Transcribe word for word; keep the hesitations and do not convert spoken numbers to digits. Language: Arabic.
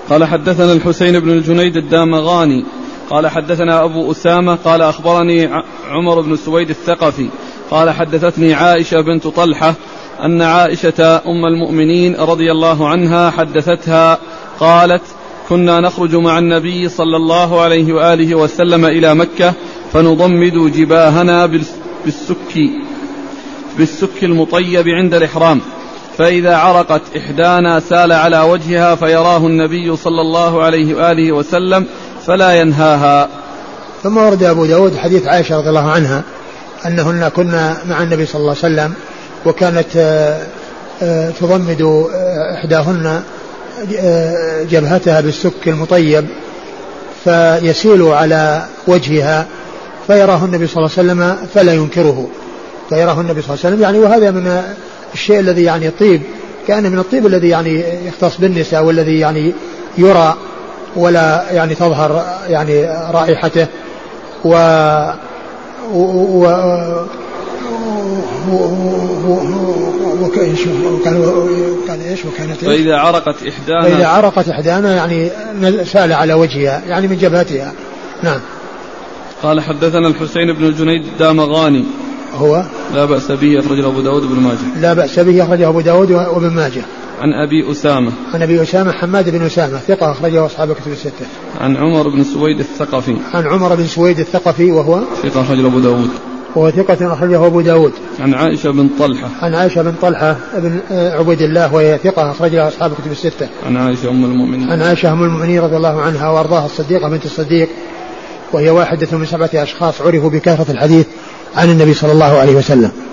قال حدثنا الحسين بن الجنيد الدامغاني قال حدثنا أبو أسامة قال أخبرني عمر بن سويد الثقفي قال حدثتني عائشة بنت طلحة أن عائشة أم المؤمنين رضي الله عنها حدثتها قالت كنا نخرج مع النبي صلى الله عليه وآله وسلم إلى مكة فنضمد جباهنا بالسك بالسك المطيب عند الإحرام، فإذا عرقت إحدانا سال على وجهها فيراه النبي صلى الله عليه وآله وسلم فلا ينهاها. ثم ورد أبو داود حديث عائشة رضي الله عنها أنهن كنا مع النبي صلى الله عليه وسلم وكانت تضمد إحداهن جبهتها بالسك المطيب فيسيل على وجهها فيراه النبي صلى الله عليه وسلم فلا ينكره، فيراه النبي صلى الله عليه وسلم يعني، وهذا من الشيء الذي يعني الطيب كان من الطيب الذي يعني يختص بالنساء والذي يعني يرى ولا يعني تظهر يعني رائحته و و وكان كان ايش وكانت فإذا عرقت إحدانا فإذا عرقت إحدانا يعني سال على وجهها يعني من جبهتها. نعم. قال حدثنا الحسين بن الجنيد الدامغاني هو لا بأس به أخرجه أبو داود بن ماجه لا بأس به أخرجه أبو داود وابن ماجه. عن أبي أسامة عن أبي أسامة حماد بن أسامة ثقة أخرجه أصحاب كتب الستة. عن عمر بن سويد الثقفي عن عمر بن سويد الثقفي وهو ثقة أخرجه أبو داود وهو ثقة أخرجه أبو داود. عن عائشة بن طلحة عن عائشة بن طلحة بن عبيد الله وهي ثقة أخرجها أصحاب كتب الستة. عن عائشة أم المؤمنين عن عائشة أم المؤمنين رضي الله عنها وأرضاها الصديقة بنت الصديق وهي واحدة من سبعة أشخاص عرفوا بكثرة الحديث عن النبي صلى الله عليه وسلم.